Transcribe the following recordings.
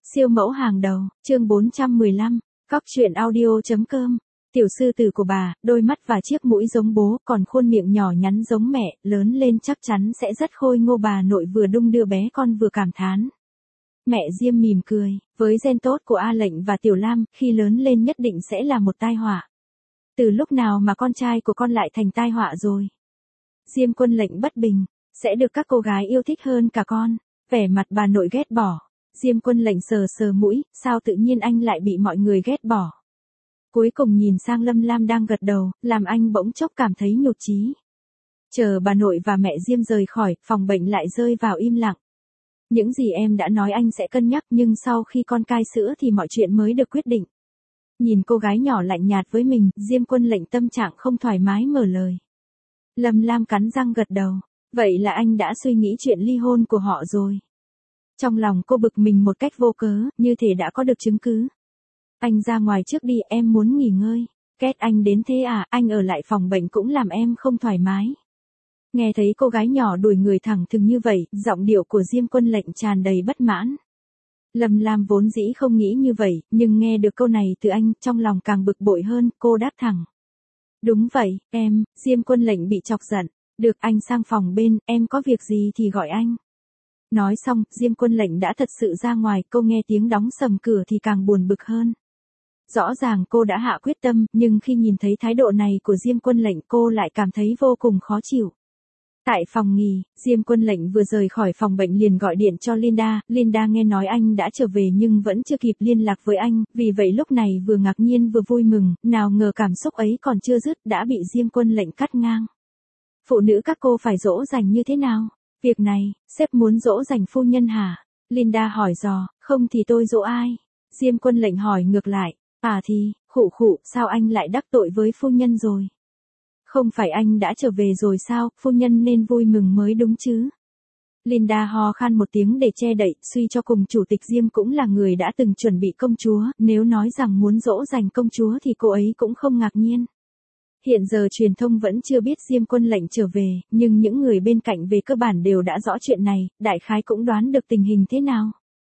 Siêu mẫu hàng đầu, chương 415, Cóc truyện audio.com. Tiểu sư tử của bà, đôi mắt và chiếc mũi giống bố, còn khuôn miệng nhỏ nhắn giống mẹ, lớn lên chắc chắn sẽ rất khôi ngô. Bà nội vừa đung đưa bé con vừa cảm thán. Mẹ Diêm mỉm cười, với gen tốt của A Lệnh và Tiểu Lam, khi lớn lên nhất định sẽ là một tai họa. Từ lúc nào mà con trai của con lại thành tai họa rồi? Diêm Quân Lệnh bất bình, sẽ được các cô gái yêu thích hơn cả con. Vẻ mặt bà nội ghét bỏ. Diêm Quân Lệnh sờ sờ mũi, sao tự nhiên anh lại bị mọi người ghét bỏ? Cuối cùng nhìn sang Lâm Lam đang gật đầu, làm anh bỗng chốc cảm thấy nhụt chí. Chờ bà nội và mẹ Diêm rời khỏi, phòng bệnh lại rơi vào im lặng. Những gì em đã nói anh sẽ cân nhắc, nhưng sau khi con cai sữa thì mọi chuyện mới được quyết định. Nhìn cô gái nhỏ lạnh nhạt với mình, Diêm Quân Lệnh tâm trạng không thoải mái mở lời. Lâm Lam cắn răng gật đầu, vậy là anh đã suy nghĩ chuyện ly hôn của họ rồi. Trong lòng cô bực mình một cách vô cớ, như thể đã có được chứng cứ. Anh ra ngoài trước đi, em muốn nghỉ ngơi. Két anh đến thế à, anh ở lại phòng bệnh cũng làm em không thoải mái. Nghe thấy cô gái nhỏ đuổi người thẳng thừng như vậy, giọng điệu của Diêm Quân Lệnh tràn đầy bất mãn. Lâm Lam vốn dĩ không nghĩ như vậy, nhưng nghe được câu này từ anh, trong lòng càng bực bội hơn, cô đáp thẳng. Đúng vậy, em. Diêm Quân Lệnh bị chọc giận. Được, anh sang phòng bên, em có việc gì thì gọi anh. Nói xong, Diêm Quân Lệnh đã thật sự ra ngoài, cô nghe tiếng đóng sầm cửa thì càng buồn bực hơn. Rõ ràng cô đã hạ quyết tâm, nhưng khi nhìn thấy thái độ này của Diêm Quân Lệnh cô lại cảm thấy vô cùng khó chịu. Tại phòng nghỉ, Diêm Quân Lệnh vừa rời khỏi phòng bệnh liền gọi điện cho Linda. Linda nghe nói anh đã trở về nhưng vẫn chưa kịp liên lạc với anh, vì vậy lúc này vừa ngạc nhiên vừa vui mừng, nào ngờ cảm xúc ấy còn chưa dứt đã bị Diêm Quân Lệnh cắt ngang. Phụ nữ các cô phải dỗ dành như thế nào? Việc này, sếp muốn dỗ dành phu nhân hả? Linda hỏi dò, không thì tôi dỗ ai? Diêm Quân Lệnh hỏi ngược lại, à thì, khụ, sao anh lại đắc tội với phu nhân rồi? Không phải anh đã trở về rồi sao, phu nhân nên vui mừng mới đúng chứ? Linda ho khan một tiếng để che đậy, suy cho cùng chủ tịch Diêm cũng là người đã từng chuẩn bị công chúa, nếu nói rằng muốn dỗ dành công chúa thì cô ấy cũng không ngạc nhiên. Hiện giờ truyền thông vẫn chưa biết Diêm Quân Lệnh trở về, nhưng những người bên cạnh về cơ bản đều đã rõ chuyện này, đại khái cũng đoán được tình hình thế nào.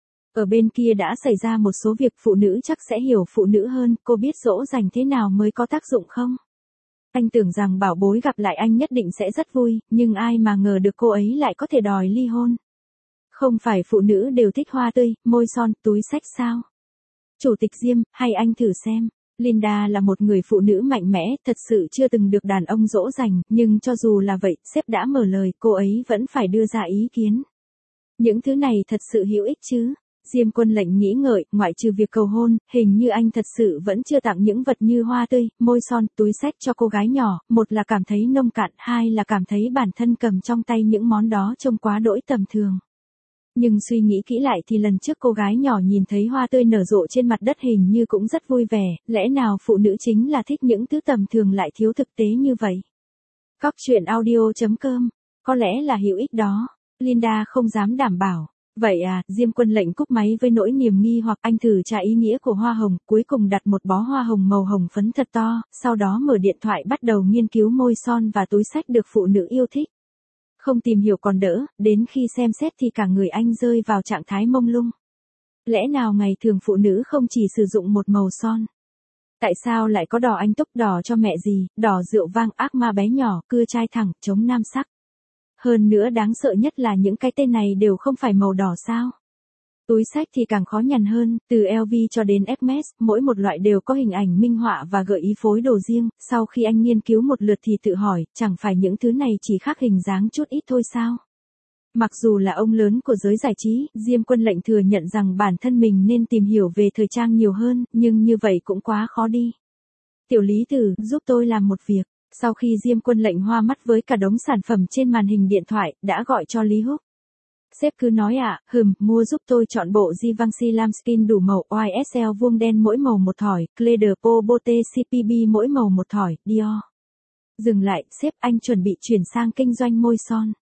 Ở bên kia đã xảy ra một số việc, phụ nữ chắc sẽ hiểu phụ nữ hơn, cô biết dỗ dành thế nào mới có tác dụng không? Anh tưởng rằng bảo bối gặp lại anh nhất định sẽ rất vui, nhưng ai mà ngờ được cô ấy lại có thể đòi ly hôn. Không phải phụ nữ đều thích hoa tươi, môi son, túi xách sao? Chủ tịch Diêm, hay anh thử xem. Linda là một người phụ nữ mạnh mẽ, thật sự chưa từng được đàn ông dỗ dành, nhưng cho dù là vậy, sếp đã mở lời, cô ấy vẫn phải đưa ra ý kiến. Những thứ này thật sự hữu ích chứ? Diêm Quân Lệnh nghĩ ngợi, ngoại trừ việc cầu hôn, hình như anh thật sự vẫn chưa tặng những vật như hoa tươi, môi son, túi xách cho cô gái nhỏ, một là cảm thấy nông cạn, hai là cảm thấy bản thân cầm trong tay những món đó trông quá đỗi tầm thường. Nhưng suy nghĩ kỹ lại thì lần trước cô gái nhỏ nhìn thấy hoa tươi nở rộ trên mặt đất hình như cũng rất vui vẻ, lẽ nào phụ nữ chính là thích những thứ tầm thường lại thiếu thực tế như vậy? Cóc truyện audio.com, có lẽ là hữu ích đó. Linda không dám đảm bảo. Vậy à, Diêm Quân Lệnh cúp máy với nỗi niềm nghi hoặc anh thử tra ý nghĩa của hoa hồng, cuối cùng đặt một bó hoa hồng màu hồng phấn thật to, sau đó mở điện thoại bắt đầu nghiên cứu môi son và túi xách được phụ nữ yêu thích. Không tìm hiểu còn đỡ, đến khi xem xét thì cả người anh rơi vào trạng thái mông lung. Lẽ nào ngày thường phụ nữ không chỉ sử dụng một màu son? Tại sao lại có đỏ anh túc, đỏ cho mẹ gì, đỏ rượu vang, ác ma bé nhỏ, cưa trai thẳng, chống nam sắc? Hơn nữa đáng sợ nhất là những cái tên này đều không phải màu đỏ sao? Túi xách thì càng khó nhằn hơn, từ LV cho đến Hermes, mỗi một loại đều có hình ảnh minh họa và gợi ý phối đồ riêng, sau khi anh nghiên cứu một lượt thì tự hỏi, chẳng phải những thứ này chỉ khác hình dáng chút ít thôi sao? Mặc dù là ông lớn của giới giải trí, Diêm Quân Lệnh thừa nhận rằng bản thân mình nên tìm hiểu về thời trang nhiều hơn, nhưng như vậy cũng quá khó đi. Tiểu Lý Tử, giúp tôi làm một việc. Sau khi Diêm Quân Lệnh hoa mắt với cả đống sản phẩm trên màn hình điện thoại, đã gọi cho Lý Húc. Sếp cứ nói mua giúp tôi chọn bộ Givenchy Lambskin đủ màu, YSL vuông đen mỗi màu một thỏi, Clé Po Botte CPB mỗi màu một thỏi, Dior. Dừng lại, sếp, anh chuẩn bị chuyển sang kinh doanh môi son.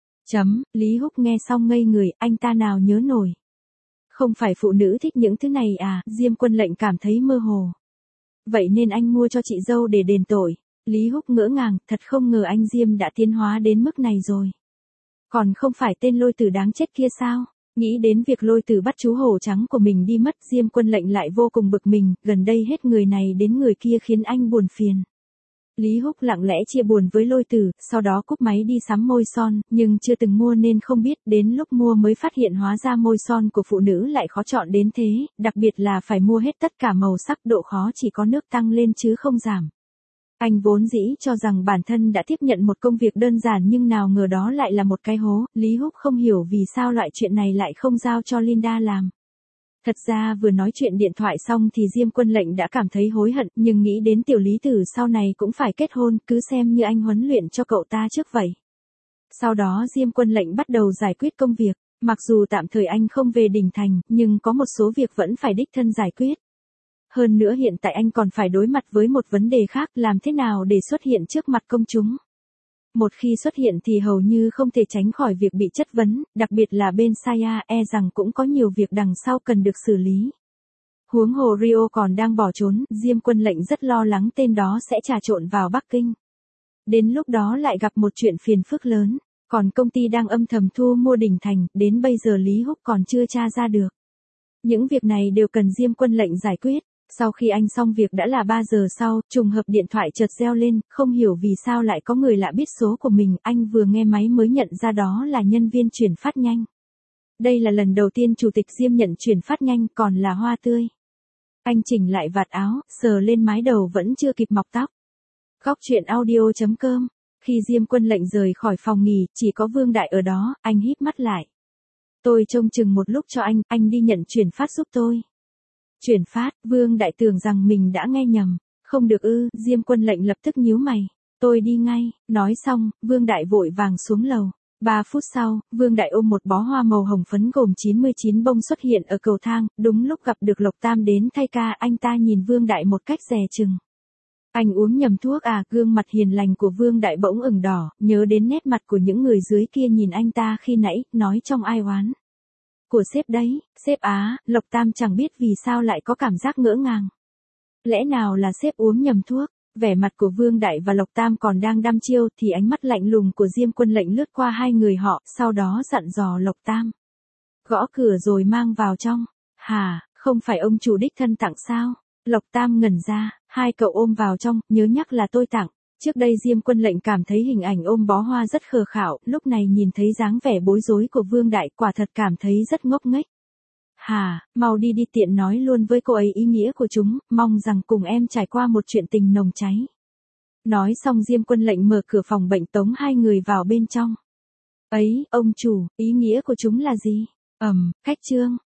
Lý Húc nghe xong ngây người, anh ta nào nhớ nổi. Không phải phụ nữ thích những thứ này à? Diêm Quân Lệnh cảm thấy mơ hồ. Vậy nên anh mua cho chị dâu để đền tội. Lý Húc ngỡ ngàng, thật không ngờ anh Diêm đã tiến hóa đến mức này rồi. Còn không phải tên lôi tử đáng chết kia sao? Nghĩ đến việc Lôi Tử bắt chú hổ trắng của mình đi mất, Diêm Quân Lệnh lại vô cùng bực mình, gần đây hết người này đến người kia khiến anh buồn phiền. Lý Húc lặng lẽ chia buồn với Lôi Tử, sau đó cúp máy đi sắm môi son, nhưng chưa từng mua nên không biết, đến lúc mua mới phát hiện hóa ra môi son của phụ nữ lại khó chọn đến thế, đặc biệt là phải mua hết tất cả màu sắc, độ khó chỉ có nước tăng lên chứ không giảm. Anh vốn dĩ cho rằng bản thân đã tiếp nhận một công việc đơn giản nhưng nào ngờ đó lại là một cái hố, Lý Húc không hiểu vì sao loại chuyện này lại không giao cho Linda làm. Thật ra vừa nói chuyện điện thoại xong thì Diêm Quân Lệnh đã cảm thấy hối hận, nhưng nghĩ đến tiểu Lý Tử sau này cũng phải kết hôn, cứ xem như anh huấn luyện cho cậu ta trước vậy. Sau đó Diêm Quân Lệnh bắt đầu giải quyết công việc, mặc dù tạm thời anh không về đỉnh thành, nhưng có một số việc vẫn phải đích thân giải quyết. Hơn nữa hiện tại anh còn phải đối mặt với một vấn đề khác, làm thế nào để xuất hiện trước mặt công chúng. Một khi xuất hiện thì hầu như không thể tránh khỏi việc bị chất vấn, đặc biệt là bên Saya, rằng cũng có nhiều việc đằng sau cần được xử lý. Huống hồ Rio còn đang bỏ trốn, Diêm Quân Lệnh rất lo lắng tên đó sẽ trà trộn vào Bắc Kinh. Đến lúc đó lại gặp một chuyện phiền phức lớn, còn công ty đang âm thầm thu mua đỉnh thành, đến bây giờ Lý Húc còn chưa tra ra được. Những việc này đều cần Diêm Quân Lệnh giải quyết. Sau khi anh xong việc đã là 3 giờ sau, trùng hợp điện thoại chợt reo lên, không hiểu vì sao lại có người lạ biết số của mình, anh vừa nghe máy mới nhận ra đó là nhân viên chuyển phát nhanh. Đây là lần đầu tiên chủ tịch Diêm nhận chuyển phát nhanh, còn là hoa tươi. Anh chỉnh lại vạt áo, sờ lên mái đầu vẫn chưa kịp mọc tóc. Góc truyện audio.com. Khi Diêm Quân Lệnh rời khỏi phòng nghỉ, chỉ có Vương Đại ở đó, anh híp mắt lại. Tôi trông chừng một lúc cho anh đi nhận chuyển phát giúp tôi. Chuyển phát, Vương Đại tưởng rằng mình đã nghe nhầm. Không được ư, Diêm Quân Lệnh lập tức nhíu mày. Tôi đi ngay, nói xong, Vương Đại vội vàng xuống lầu. 3 phút sau, Vương Đại ôm một bó hoa màu hồng phấn gồm 99 bông xuất hiện ở cầu thang, đúng lúc gặp được Lộc Tam đến thay ca, anh ta nhìn Vương Đại một cách dè chừng. Anh uống nhầm thuốc à, gương mặt hiền lành của Vương Đại bỗng ửng đỏ, nhớ đến nét mặt của những người dưới kia nhìn anh ta khi nãy, nói trong ai oán. Của sếp đấy, sếp á, Lộc Tam chẳng biết vì sao lại có cảm giác ngỡ ngàng. Lẽ nào là sếp uống nhầm thuốc? Vẻ mặt của Vương Đại và Lộc Tam còn đang đăm chiêu thì ánh mắt lạnh lùng của Diêm Quân Lệnh lướt qua hai người họ, sau đó dặn dò Lộc Tam. Gõ cửa rồi mang vào trong. Hả, không phải ông chủ đích thân tặng sao? Lộc Tam ngẩn ra, hai cậu ôm vào trong, nhớ nhắc là tôi tặng. Trước đây Diêm Quân Lệnh cảm thấy hình ảnh ôm bó hoa rất khờ khạo, lúc này nhìn thấy dáng vẻ bối rối của Vương Đại quả thật cảm thấy rất ngốc nghếch. Hà, mau đi tiện nói luôn với cô ấy ý nghĩa của chúng, mong rằng cùng em trải qua một chuyện tình nồng cháy. Nói xong Diêm Quân Lệnh mở cửa phòng bệnh tống hai người vào bên trong. Ấy, ông chủ, ý nghĩa của chúng là gì? Khách trương.